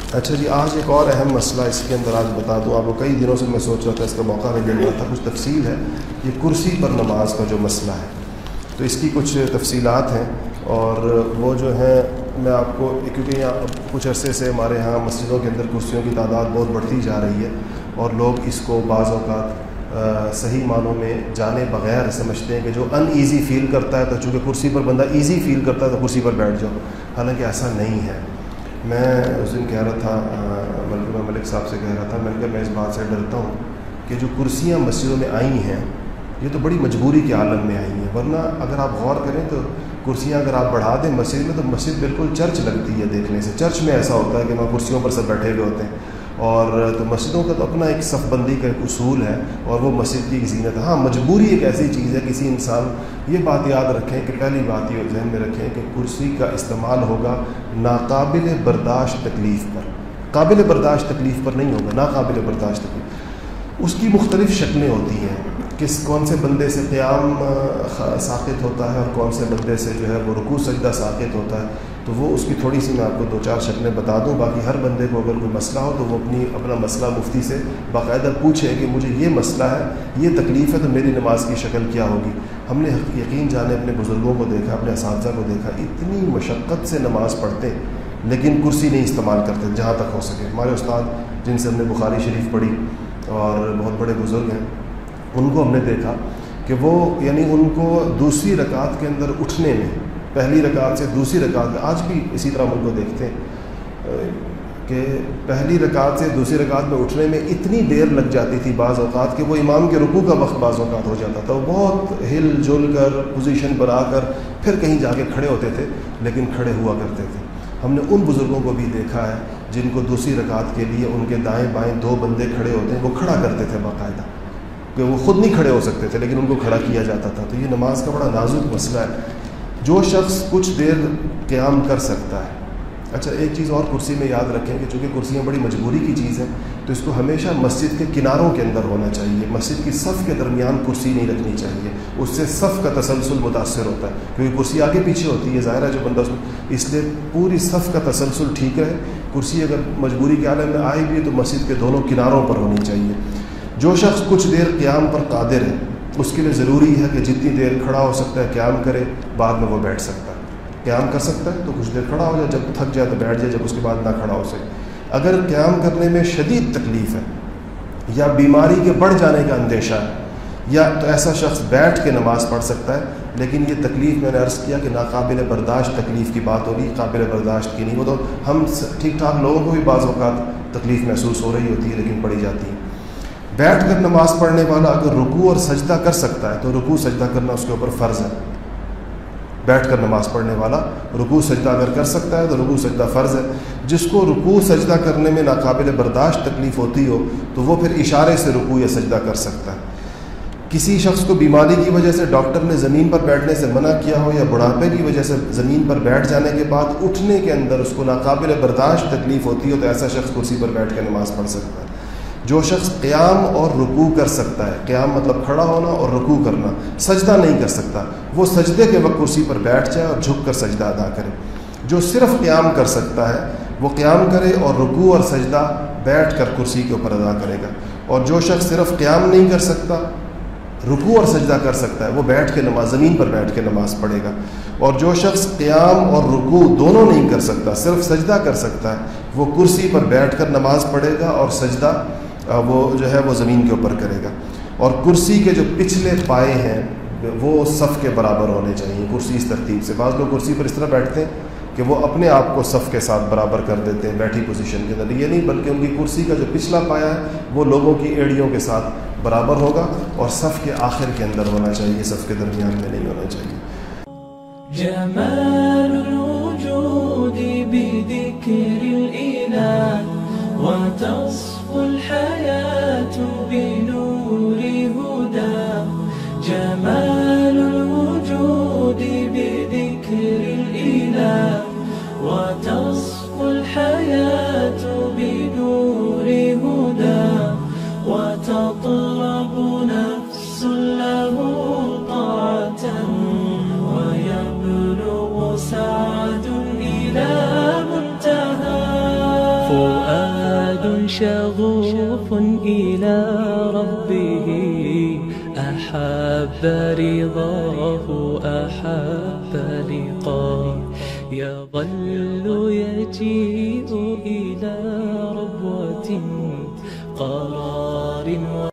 اچھا جی، آج ایک اور اہم مسئلہ اس کے اندر آج بتا دوں آپ کو. کئی دنوں سے میں سوچ رہا تھا، اس کا موقع نہیں مل رہا تھا. کچھ تفصیل ہے یہ کرسی پر نماز کا جو مسئلہ ہے، تو اس کی کچھ تفصیلات ہیں اور وہ جو ہیں میں آپ کو، کیونکہ یہاں کچھ عرصے سے ہمارے یہاں مسجدوں کے اندر کرسیوں کی تعداد بہت بڑھتی جا رہی ہے اور لوگ اس کو بعض اوقات صحیح معنوں میں جانے بغیر سمجھتے ہیں کہ جو ان ایزی فیل کرتا ہے تو چونکہ کرسی پر بندہ ایزی فیل کرتا ہے تو کرسی پر بیٹھ جاؤ، حالانکہ ایسا نہیں ہے. میں اس دن کہہ رہا تھا، بلکہ میں ملک صاحب سے کہہ رہا تھا، میں نے کہا میں اس بات سے ڈرتا ہوں کہ جو کرسیاں مسجدوں میں آئی ہیں یہ تو بڑی مجبوری کے عالم میں آئی ہیں، ورنہ اگر آپ غور کریں تو کرسیاں اگر آپ بڑھا دیں مسجد میں تو مسجد بالکل چرچ لگتی ہے دیکھنے سے. چرچ میں ایسا ہوتا ہے کہ وہاں کرسیوں پر سب بیٹھے ہوئے ہوتے ہیں، اور تو مسجدوں کا تو اپنا ایک صف بندی کا ایک اصول ہے اور وہ مسجد کی ایک زینت ہے. ہاں مجبوری ایک ایسی چیز ہے، کسی انسان یہ بات یاد رکھیں کہ پہلی بات یہ ذہن میں رکھیں کہ کرسی کا استعمال ہوگا ناقابل برداشت تکلیف پر، قابل برداشت تکلیف پر نہیں ہوگا، ناقابل برداشت تکلیف. اس کی مختلف شکلیں ہوتی ہیں، کون سے بندے سے قیام ساقط ہوتا ہے اور کون سے بندے سے جو ہے وہ رکوع سجدہ ساقط ہوتا ہے. تو وہ اس کی تھوڑی سی میں آپ کو 2-4 شکلیں بتا دوں. باقی ہر بندے کو اگر کوئی مسئلہ ہو تو وہ اپنا مسئلہ مفتی سے باقاعدہ پوچھے کہ مجھے یہ مسئلہ ہے، یہ تکلیف ہے، تو میری نماز کی شکل کیا ہوگی. ہم نے یقین جانے اپنے بزرگوں کو دیکھا، اپنے اساتذہ کو دیکھا، اتنی مشقت سے نماز پڑھتے لیکن کرسی نہیں استعمال کرتے جہاں تک ہو سکے. ہمارے استاد جن سے ہم نے بخاری شریف پڑھی اور بہت بڑے بزرگ ہیں، ان کو ہم نے دیکھا کہ وہ یعنی ان کو دوسری رکعت کے اندر اٹھنے میں، پہلی رکعت سے دوسری رکعت میں، آج بھی اسی طرح ہم ان کو دیکھتے ہیں کہ پہلی رکعت سے دوسری رکعت میں اٹھنے میں اتنی دیر لگ جاتی تھی بعض اوقات کہ وہ امام کے رکوع کا وقت بعض اوقات ہو جاتا تھا. وہ بہت ہل جل کر پوزیشن بنا کر پھر کہیں جا کے کھڑے ہوتے تھے، لیکن کھڑے ہوا کرتے تھے. ہم نے ان بزرگوں کو بھی دیکھا ہے جن کو دوسری رکعت کے لیے ان کے دائیں بائیں 2 بندے کھڑے ہوتے ہیں، وہ کھڑا کرتے تھے باقاعدہ، کہ وہ خود نہیں کھڑے ہو سکتے تھے لیکن ان کو کھڑا کیا جاتا تھا. تو یہ نماز کا بڑا نازک مسئلہ ہے. جو شخص کچھ دیر قیام کر سکتا ہے. اچھا ایک چیز اور کرسی میں یاد رکھیں کہ چونکہ کرسیاں بڑی مجبوری کی چیز ہے تو اس کو ہمیشہ مسجد کے کناروں کے اندر ہونا چاہیے. مسجد کی صف کے درمیان کرسی نہیں رکھنی چاہیے، اس سے صف کا تسلسل متاثر ہوتا ہے، کیونکہ کرسی آگے پیچھے ہوتی ہے، ظاہر ہے جو بندہ اس لیے پوری صف کا تسلسل ٹھیک رہے. کرسی اگر مجبوری کے عالم میں آئی بھی ہے تو مسجد کے دونوں کناروں پر ہونی چاہیے. جو شخص کچھ دیر قیام پر قادر ہے اس کے لیے ضروری ہے کہ جتنی دیر کھڑا ہو سکتا ہے قیام کرے، بعد میں وہ بیٹھ سکتا ہے. قیام کر سکتا ہے تو کچھ دیر کھڑا ہو جائے، جب تھک جائے تو بیٹھ جائے، جب اس کے بعد نہ کھڑا ہو سکے. اگر قیام کرنے میں شدید تکلیف ہے یا بیماری کے بڑھ جانے کا اندیشہ ہے یا تو ایسا شخص بیٹھ کے نماز پڑھ سکتا ہے، لیکن یہ تکلیف میں نے عرض کیا کہ ناقابل برداشت تکلیف کی بات ہو رہی، قابل برداشت کی نہیں. وہ تو ہم ٹھیک ٹھاک لوگوں کو بھی بعض اوقات تکلیف محسوس ہو رہی ہوتی ہے لیکن پڑھی جاتی ہے. بیٹھ کر نماز پڑھنے والا اگر رکوع اور سجدہ کر سکتا ہے تو رکوع سجدہ کرنا اس کے اوپر فرض ہے. بیٹھ کر نماز پڑھنے والا رکوع سجدہ اگر کر سکتا ہے تو رکوع سجدہ فرض ہے. جس کو رکوع سجدہ کرنے میں ناقابل برداشت تکلیف ہوتی ہو تو وہ پھر اشارے سے رکوع یا سجدہ کر سکتا ہے. کسی شخص کو بیماری کی وجہ سے ڈاکٹر نے زمین پر بیٹھنے سے منع کیا ہو یا بڑھاپے کی وجہ سے زمین پر بیٹھ جانے کے بعد اٹھنے کے اندر اس کو ناقابل برداشت تکلیف ہوتی ہو تو ایسا شخص کرسی پر بیٹھ کے نماز پڑھ سکتا ہے. جو شخص قیام اور رکوع کر سکتا ہے، قیام مطلب کھڑا ہونا اور رکوع کرنا، سجدہ نہیں کر سکتا، وہ سجدے کے وقت کرسی پر بیٹھ جائے اور جھک کر سجدہ ادا کرے. جو صرف قیام کر سکتا ہے وہ قیام کرے اور رکوع اور سجدہ بیٹھ کر کرسی کے اوپر ادا کرے گا. اور جو شخص صرف قیام نہیں کر سکتا، رکوع اور سجدہ کر سکتا ہے، وہ بیٹھ کے نماز، زمین پر بیٹھ کے نماز پڑھے گا. اور جو شخص قیام اور رکوع دونوں نہیں کر سکتا، صرف سجدہ کر سکتا ہے، وہ کرسی پر بیٹھ کر نماز پڑھے گا اور سجدہ وہ جو ہے وہ زمین کے اوپر کرے گا. اور کرسی کے جو پچھلے پائے ہیں وہ صف کے برابر ہونے چاہیے. کرسی اس ترتیب سے، بعض لوگ کرسی پر اس طرح بیٹھتے ہیں کہ وہ اپنے آپ کو صف کے ساتھ برابر کر دیتے ہیں بیٹھی پوزیشن کے اندر. یہ نہیں، بلکہ ان کی کرسی کا جو پچھلا پایا ہے وہ لوگوں کی ایڑیوں کے ساتھ برابر ہوگا اور صف کے آخر کے اندر ہونا چاہیے، صف کے درمیان میں نہیں ہونا چاہیے. جمال الوجود بذكر الإله وتصفو الحياة بنور هداه. جمال الوجود بذكر الإله وتصفو الحياة بنور هداه. وتطلب نفس له طاعة ويبلغ سعد إلى منتهى. شغوف إلى ربه أحب رضاه أحب لقاه يظل يجيء إلى ربوة